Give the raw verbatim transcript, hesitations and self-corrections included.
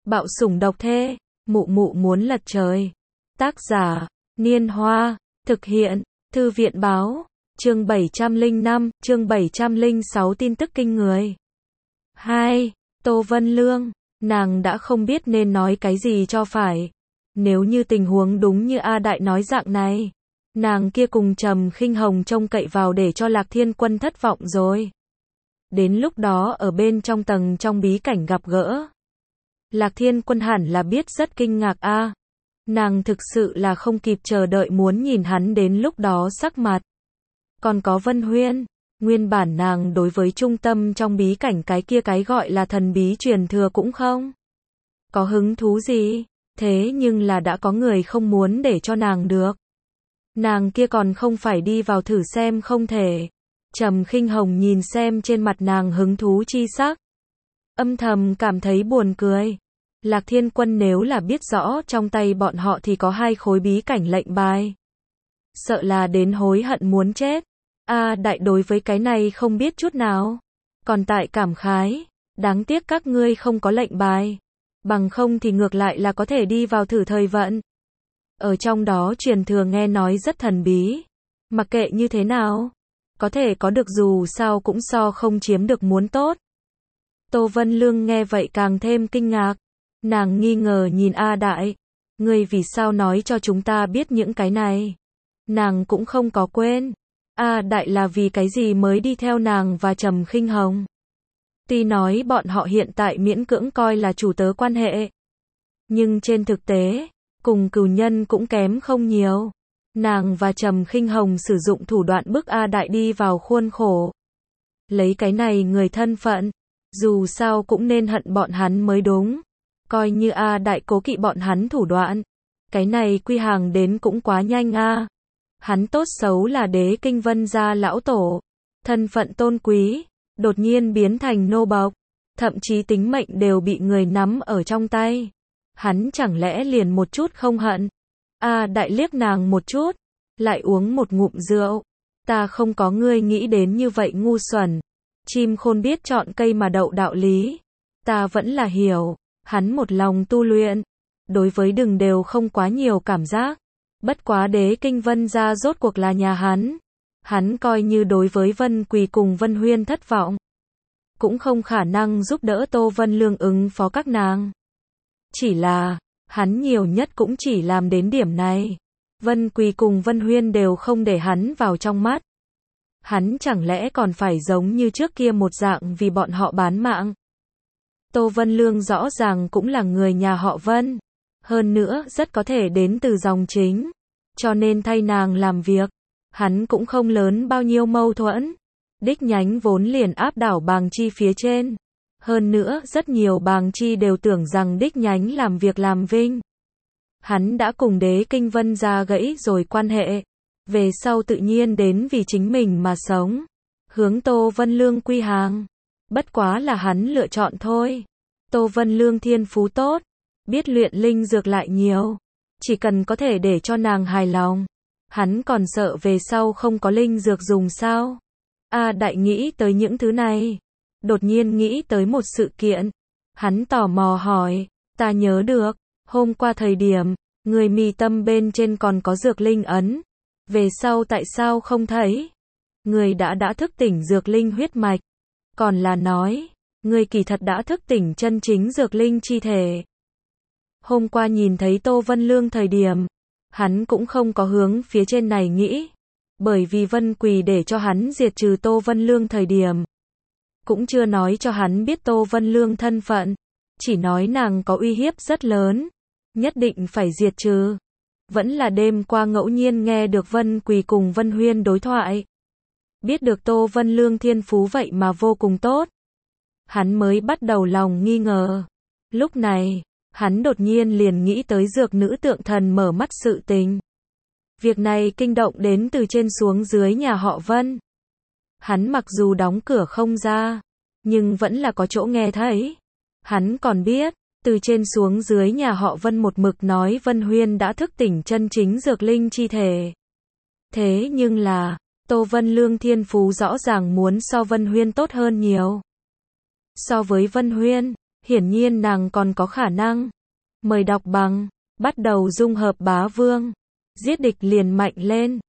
Bạo sủng độc thê, mụ mụ muốn lật trời. Tác giả, Niên Hoa, thực hiện, Thư viện báo, chương bảy trăm lẻ năm, chương bảy trăm lẻ sáu tin tức kinh người. hai. Tô Vân Lương, nàng đã không biết nên nói cái gì cho phải. Nếu như tình huống đúng như A Đại nói dạng này, nàng kia cùng Trầm Khinh Hồng trông cậy vào để cho Lạc Thiên Quân thất vọng rồi. Đến lúc đó ở bên trong tầng trong bí cảnh gặp gỡ, Lạc Thiên Quân hẳn là biết rất kinh ngạc a. À, nàng thực sự là không kịp chờ đợi muốn nhìn hắn đến lúc đó sắc mặt. Còn có Vân Huyên, nguyên bản nàng đối với trung tâm trong bí cảnh cái kia cái gọi là thần bí truyền thừa cũng không có hứng thú gì, thế nhưng là đã có người không muốn để cho nàng được. Nàng kia còn không phải đi vào thử xem không thể. Trầm Khinh Hồng nhìn xem trên mặt nàng hứng thú chi sắc, âm thầm cảm thấy buồn cười. Lạc Thiên Quân nếu là biết rõ trong tay bọn họ thì có hai khối bí cảnh lệnh bài, sợ là đến hối hận muốn chết. A Đại đối với cái này không biết chút nào, còn tại cảm khái, đáng tiếc các ngươi không có lệnh bài, bằng không thì ngược lại là có thể đi vào thử thời vận. Ở trong đó truyền thừa nghe nói rất thần bí, mặc kệ như thế nào, có thể có được dù sao cũng so không chiếm được muốn tốt. Tô Vân Lương nghe vậy càng thêm kinh ngạc, nàng nghi ngờ nhìn A Đại, ngươi vì sao nói cho chúng ta biết những cái này? Nàng cũng không có quên. A Đại là vì cái gì mới đi theo nàng và Trầm Khinh Hồng? Tuy nói bọn họ hiện tại miễn cưỡng coi là chủ tớ quan hệ, nhưng trên thực tế, cùng cừu nhân cũng kém không nhiều. Nàng và Trầm Khinh Hồng sử dụng thủ đoạn bức A Đại đi vào khuôn khổ. Lấy cái này người thân phận, dù sao cũng nên hận bọn hắn mới đúng. Coi như A Đại cố kỵ bọn hắn thủ đoạn, cái này quy hàng đến cũng quá nhanh a. Hắn tốt xấu là Đế Kinh Vân gia lão tổ, thân phận tôn quý, đột nhiên biến thành nô bộc, thậm chí tính mệnh đều bị người nắm ở trong tay. Hắn chẳng lẽ liền một chút không hận? A Đại liếc nàng một chút, lại uống một ngụm rượu. Ta không có ngươi nghĩ đến như vậy ngu xuẩn. Chim khôn biết chọn cây mà đậu đạo lý. Ta vẫn là hiểu, hắn một lòng tu luyện, đối với đừng đều không quá nhiều cảm giác. Bất quá Đế Kinh Vân gia rốt cuộc là nhà hắn. Hắn coi như đối với Vân Quỳ cùng Vân Huyên thất vọng, cũng không khả năng giúp đỡ Tô Vân Lương ứng phó các nàng. Chỉ là, hắn nhiều nhất cũng chỉ làm đến điểm này. Vân Quỳ cùng Vân Huyên đều không để hắn vào trong mắt. Hắn chẳng lẽ còn phải giống như trước kia một dạng vì bọn họ bán mạng? Tô Vân Lương rõ ràng cũng là người nhà họ Vân, hơn nữa rất có thể đến từ dòng chính, cho nên thay nàng làm việc, hắn cũng không lớn bao nhiêu mâu thuẫn. Đích nhánh vốn liền áp đảo Bàng Chi phía trên, hơn nữa rất nhiều Bàng Chi đều tưởng rằng đích nhánh làm việc làm vinh. Hắn đã cùng Đế Kinh Vân gia gãy rồi quan hệ, về sau tự nhiên đến vì chính mình mà sống, hướng Tô Vân Lương quy hàng. Bất quá là hắn lựa chọn thôi. Tô Vân Lương thiên phú tốt, biết luyện linh dược lại nhiều, chỉ cần có thể để cho nàng hài lòng, hắn còn sợ về sau không có linh dược dùng sao? A Đại nghĩ tới những thứ này, đột nhiên nghĩ tới một sự kiện, hắn tò mò hỏi, ta nhớ được, hôm qua thời điểm, người mi tâm bên trên còn có dược linh ấn, về sau tại sao không thấy? Người đã đã thức tỉnh dược linh huyết mạch, còn là nói, người kỳ thật đã thức tỉnh chân chính dược linh chi thể. Hôm qua nhìn thấy Tô Vân Lương thời điểm, hắn cũng không có hướng phía trên này nghĩ, bởi vì Vân Quỳ để cho hắn diệt trừ Tô Vân Lương thời điểm, cũng chưa nói cho hắn biết Tô Vân Lương thân phận, chỉ nói nàng có uy hiếp rất lớn, nhất định phải diệt trừ. Vẫn là đêm qua ngẫu nhiên nghe được Vân Quỳ cùng Vân Huyên đối thoại, biết được Tô Vân Lương thiên phú vậy mà vô cùng tốt, hắn mới bắt đầu lòng nghi ngờ. Lúc này, hắn đột nhiên liền nghĩ tới dược nữ tượng thần mở mắt sự tình. Việc này kinh động đến từ trên xuống dưới nhà họ Vân. Hắn mặc dù đóng cửa không ra, nhưng vẫn là có chỗ nghe thấy. Hắn còn biết, từ trên xuống dưới nhà họ Vân một mực nói Vân Huyên đã thức tỉnh chân chính dược linh chi thể. Thế nhưng là, Tô Vân Lương thiên phú rõ ràng muốn so Vân Huyên tốt hơn nhiều. So với Vân Huyên, hiển nhiên nàng còn có khả năng. Mời đọc bằng, bắt đầu dung hợp bá vương. Giết địch liền mạnh lên.